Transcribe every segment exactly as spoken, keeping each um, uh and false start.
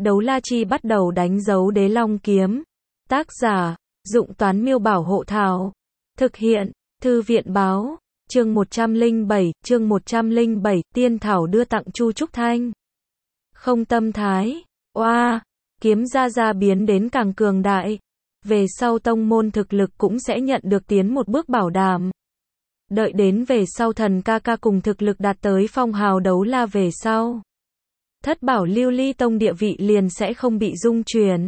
Đấu La Chi bắt đầu đánh dấu Đế Long kiếm. Tác giả, Dụng Toán Miêu Bảo Hộ Thảo. Thực hiện, Thư viện Báo. Chương một trăm lẻ bảy, chương một trăm lẻ bảy, tiên thảo đưa tặng Chu Trúc Thanh. Không tâm thái, oa, wow, kiếm gia gia biến đến càng cường đại. Về sau tông môn thực lực cũng sẽ nhận được tiến một bước bảo đảm. Đợi đến về sau thần ca ca cùng thực lực đạt tới phong hào đấu la về sau. Thất bảo lưu ly tông địa vị liền sẽ không bị dung chuyển.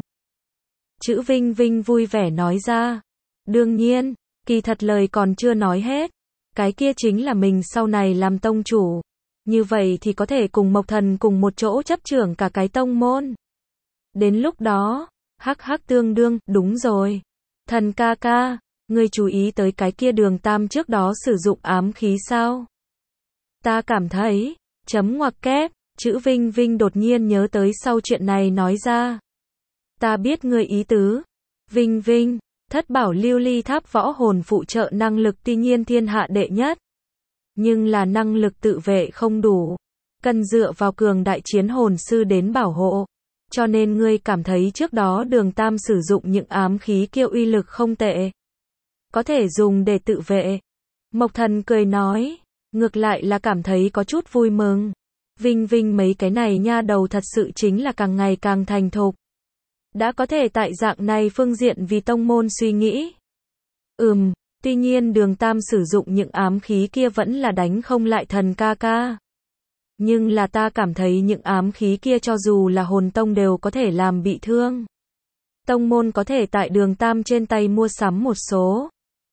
Chữ Vinh Vinh vui vẻ nói ra. Đương nhiên, kỳ thật lời còn chưa nói hết. Cái kia chính là mình sau này làm tông chủ. Như vậy thì có thể cùng Mộc Thần cùng một chỗ chấp trưởng cả cái tông môn. Đến lúc đó, hắc hắc tương đương, đúng rồi. Thần ca ca, ngươi chú ý tới cái kia Đường Tam trước đó sử dụng ám khí sao? Ta cảm thấy, chấm ngoặc kép, chữ Vinh Vinh đột nhiên nhớ tới sau chuyện này nói ra. Ta biết ngươi ý tứ. Vinh Vinh, thất bảo lưu ly tháp võ hồn phụ trợ năng lực tuy nhiên thiên hạ đệ nhất. Nhưng là năng lực tự vệ không đủ. Cần dựa vào cường đại chiến hồn sư đến bảo hộ. Cho nên ngươi cảm thấy trước đó Đường Tam sử dụng những ám khí kia uy lực không tệ. Có thể dùng để tự vệ. Mộc Thần cười nói. Ngược lại là cảm thấy có chút vui mừng. Vinh Vinh mấy cái này nha đầu thật sự chính là càng ngày càng thành thục. Đã có thể tại dạng này phương diện vì tông môn suy nghĩ. Ừm, tuy nhiên Đường Tam sử dụng những ám khí kia vẫn là đánh không lại thần ca ca. Nhưng là ta cảm thấy những ám khí kia cho dù là hồn tông đều có thể làm bị thương. Tông môn có thể tại Đường Tam trên tay mua sắm một số.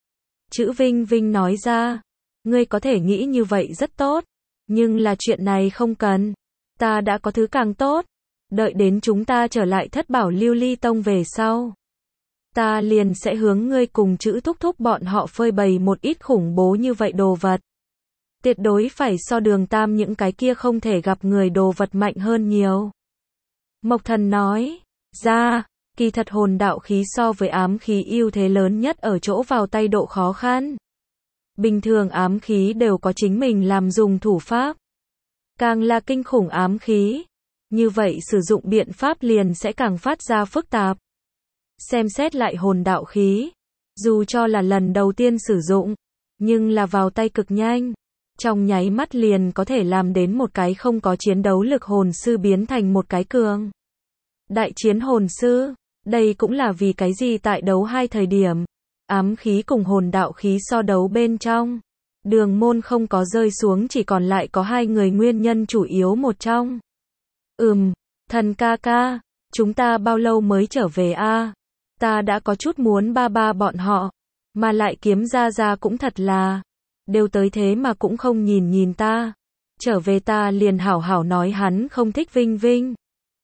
Chữ Vinh Vinh nói ra. Ngươi có thể nghĩ như vậy rất tốt. Nhưng là chuyện này không cần. Ta đã có thứ càng tốt. Đợi đến chúng ta trở lại thất bảo lưu ly tông về sau. Ta liền sẽ hướng ngươi cùng chữ thúc thúc bọn họ phơi bày một ít khủng bố như vậy đồ vật. Tuyệt đối phải so Đường Tam những cái kia không thể gặp người đồ vật mạnh hơn nhiều. Mộc Thần nói. Ra, kỳ thật hồn đạo khí so với ám khí ưu thế lớn nhất ở chỗ vào tay độ khó khăn. Bình thường ám khí đều có chính mình làm dùng thủ pháp. Càng là kinh khủng ám khí. Như vậy sử dụng biện pháp liền sẽ càng phát ra phức tạp. Xem xét lại hồn đạo khí. Dù cho là lần đầu tiên sử dụng. Nhưng là vào tay cực nhanh. Trong nháy mắt liền có thể làm đến một cái không có chiến đấu lực hồn sư biến thành một cái cường đại chiến hồn sư. Đây cũng là vì cái gì tại đấu hai thời điểm. Ám khí cùng hồn đạo khí so đấu bên trong. Đường môn không có rơi xuống chỉ còn lại có hai người nguyên nhân chủ yếu một trong. Ừm, thần ca ca, chúng ta bao lâu mới trở về a? À? Ta đã có chút muốn ba ba bọn họ. Mà lại kiếm ra ra cũng thật là. Đều tới thế mà cũng không nhìn nhìn ta. Trở về ta liền hảo hảo nói hắn không thích Vinh Vinh.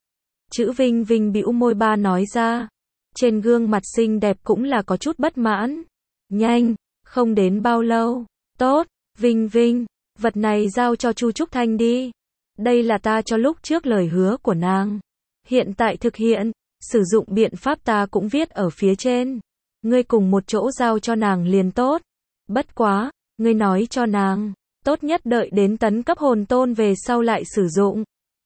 Chữ Vinh Vinh bĩu môi ba nói ra. Trên gương mặt xinh đẹp cũng là có chút bất mãn. Nhanh, không đến bao lâu. Tốt, Vinh Vinh, vật này giao cho Chu Trúc Thanh đi. Đây là ta cho lúc trước lời hứa của nàng. Hiện tại thực hiện, sử dụng biện pháp ta cũng viết ở phía trên. Ngươi cùng một chỗ giao cho nàng liền tốt. Bất quá, ngươi nói cho nàng, tốt nhất đợi đến tấn cấp hồn tôn về sau lại sử dụng.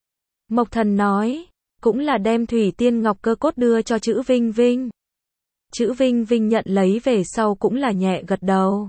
Mộc Thần nói, cũng là đem Thủy Tiên Ngọc Cơ Cốt đưa cho chữ Vinh Vinh. Chữ Vinh Vinh nhận lấy về sau cũng là nhẹ gật đầu.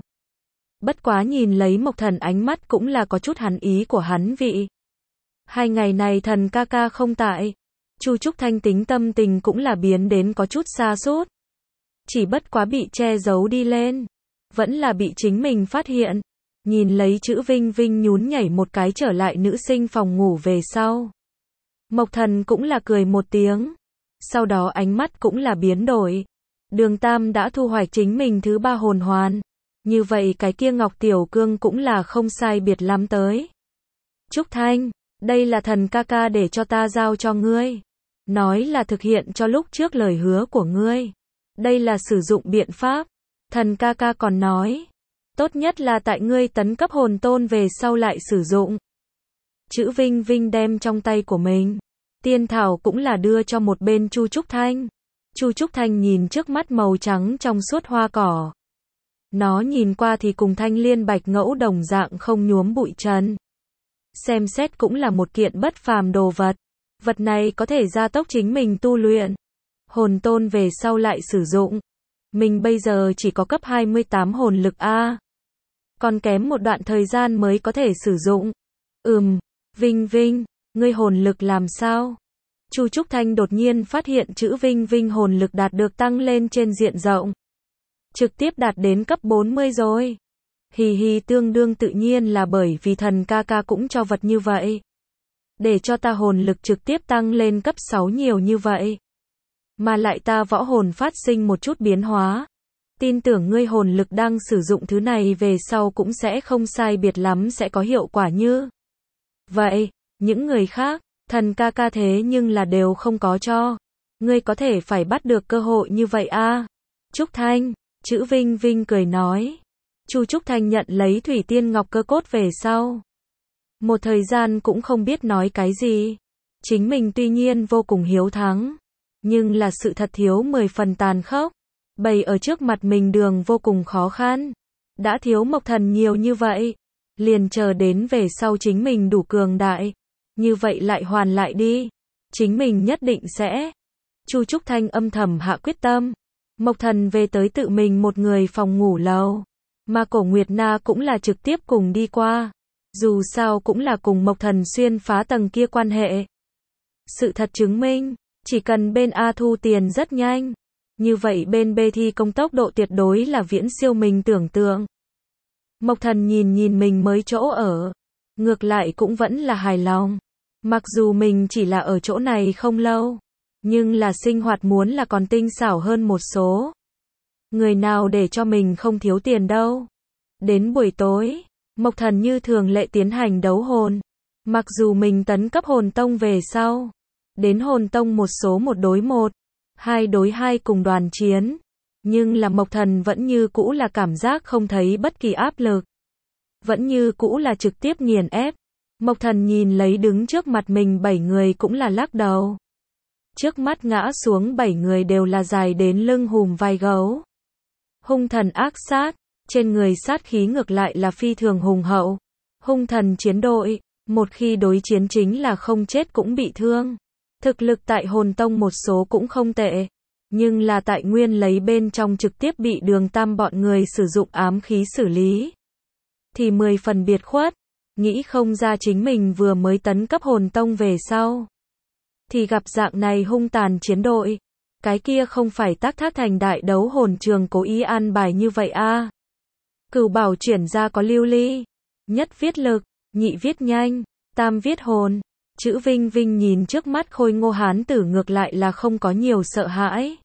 Bất quá nhìn lấy Mộc Thần ánh mắt cũng là có chút hắn ý của hắn vị. Hai ngày này thần ca ca không tại. Chu Trúc Thanh tính tâm tình cũng là biến đến có chút xa sút. Chỉ bất quá bị che giấu đi lên. Vẫn là bị chính mình phát hiện. Nhìn lấy chữ Vinh Vinh nhún nhảy một cái trở lại nữ sinh phòng ngủ về sau. Mộc Thần cũng là cười một tiếng. Sau đó ánh mắt cũng là biến đổi. Đường Tam đã thu hoạch chính mình thứ ba hồn hoàn. Như vậy cái kia Ngọc Tiểu Cương cũng là không sai biệt lắm tới. Trúc Thanh, đây là thần ca ca để cho ta giao cho ngươi. Nói là thực hiện cho lúc trước lời hứa của ngươi. Đây là sử dụng biện pháp. Thần ca ca còn nói. Tốt nhất là tại ngươi tấn cấp hồn tôn về sau lại sử dụng. Chữ Vinh Vinh đem trong tay của mình. Tiên thảo cũng là đưa cho một bên Chu Trúc Thanh. Chu Trúc Thanh nhìn trước mắt màu trắng trong suốt hoa cỏ. Nó nhìn qua thì cùng thanh liên bạch ngẫu đồng dạng không nhuốm bụi trần. Xem xét cũng là một kiện bất phàm đồ vật. Vật này có thể gia tốc chính mình tu luyện. Hồn tôn về sau lại sử dụng. Mình bây giờ chỉ có cấp hai mươi tám hồn lực a. Còn kém một đoạn thời gian mới có thể sử dụng. Ừm, Vinh Vinh, ngươi hồn lực làm sao? Chu Trúc Thanh đột nhiên phát hiện chữ Vinh Vinh hồn lực đạt được tăng lên trên diện rộng. Trực tiếp đạt đến cấp bốn mươi rồi. Hì hì, tương đương tự nhiên là bởi vì thần ca ca cũng cho vật như vậy. Để cho ta hồn lực trực tiếp tăng lên cấp sáu nhiều như vậy. Mà lại ta võ hồn phát sinh một chút biến hóa. Tin tưởng ngươi hồn lực đang sử dụng thứ này về sau cũng sẽ không sai biệt lắm sẽ có hiệu quả như vậy. Những người khác, thần ca ca thế nhưng là đều không có cho. Ngươi có thể phải bắt được cơ hội như vậy a. Trúc Thanh, chữ Vinh Vinh cười nói. Chu Trúc Thanh nhận lấy thủy tiên ngọc cơ cốt về sau. Một thời gian cũng không biết nói cái gì. Chính mình tuy nhiên vô cùng hiếu thắng. Nhưng là sự thật thiếu mười phần tàn khốc. Bày ở trước mặt mình đường vô cùng khó khăn. Đã thiếu Mộc Thần nhiều như vậy. Liền chờ đến về sau chính mình đủ cường đại. Như vậy lại hoàn lại đi. Chính mình nhất định sẽ. Chu Trúc Thanh âm thầm hạ quyết tâm. Mộc Thần về tới tự mình một người phòng ngủ lầu. Mà Cổ Nguyệt Na cũng là trực tiếp cùng đi qua. Dù sao cũng là cùng Mộc Thần xuyên phá tầng kia quan hệ. Sự thật chứng minh, chỉ cần bên A thu tiền rất nhanh. Như vậy bên B thi công tốc độ tuyệt đối là viễn siêu mình tưởng tượng. Mộc Thần nhìn nhìn mình mới chỗ ở. Ngược lại cũng vẫn là hài lòng. Mặc dù mình chỉ là ở chỗ này không lâu. Nhưng là sinh hoạt muốn là còn tinh xảo hơn một số. Người nào để cho mình không thiếu tiền đâu. Đến buổi tối, Mộc Thần như thường lệ tiến hành đấu hồn. Mặc dù mình tấn cấp hồn tông về sau. Đến hồn tông một số một đối một. Hai đối hai cùng đoàn chiến. Nhưng là Mộc Thần vẫn như cũ là cảm giác không thấy bất kỳ áp lực. Vẫn như cũ là trực tiếp nghiền ép. Mộc Thần nhìn lấy đứng trước mặt mình bảy người cũng là lắc đầu. Trước mắt ngã xuống bảy người đều là dài đến lưng hùm vai gấu. Hung thần ác sát, trên người sát khí ngược lại là phi thường hùng hậu. Hung thần chiến đội, một khi đối chiến chính là không chết cũng bị thương. Thực lực tại hồn tông một số cũng không tệ. Nhưng là tại nguyên lấy bên trong trực tiếp bị Đường Tam bọn người sử dụng ám khí xử lý. Thì mười phần biệt khuất. Nghĩ không ra chính mình vừa mới tấn cấp hồn tông về sau. Thì gặp dạng này hung tàn chiến đội. Cái kia không phải tác thác thành đại đấu hồn trường cố ý an bài như vậy a. À. Cửu bảo chuyển ra có lưu ly. Nhất viết lực, nhị viết nhanh, tam viết hồn. Chữ Vinh Vinh nhìn trước mắt khôi ngô hán tử ngược lại là không có nhiều sợ hãi.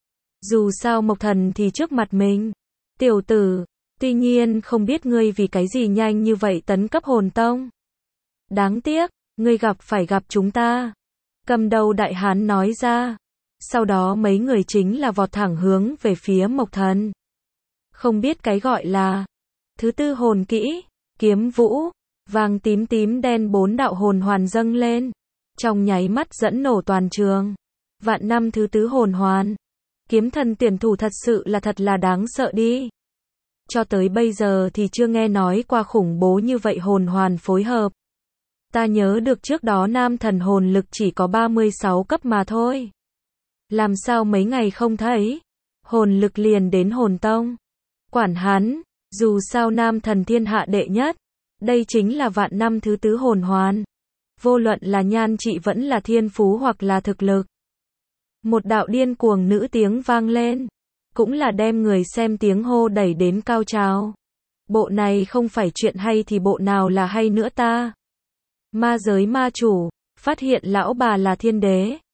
Dù sao Mộc Thần thì trước mặt mình. Tiểu tử, tuy nhiên không biết ngươi vì cái gì nhanh như vậy tấn cấp hồn tông. Đáng tiếc, ngươi gặp phải gặp chúng ta. Cầm đầu đại hán nói ra. Sau đó mấy người chính là vọt thẳng hướng về phía Mộc Thần. Không biết cái gọi là thứ tư hồn kỹ, kiếm vũ, vàng tím tím đen bốn đạo hồn hoàn dâng lên. Trong nháy mắt dẫn nổ toàn trường. Vạn năm thứ tứ hồn hoàn. Kiếm thần tuyển thủ thật sự là thật là đáng sợ đi. Cho tới bây giờ thì chưa nghe nói qua khủng bố như vậy hồn hoàn phối hợp. Ta nhớ được trước đó nam thần hồn lực chỉ có ba mươi sáu cấp mà thôi. Làm sao mấy ngày không thấy, hồn lực liền đến hồn tông. Quản hắn, dù sao nam thần thiên hạ đệ nhất, đây chính là vạn năm thứ tứ hồn hoàn. Vô luận là nhan trị vẫn là thiên phú hoặc là thực lực. Một đạo điên cuồng nữ tiếng vang lên, cũng là đem người xem tiếng hô đẩy đến cao trào. Bộ này không phải chuyện hay thì bộ nào là hay nữa ta. Ma giới ma chủ, phát hiện lão bà là thiên đế.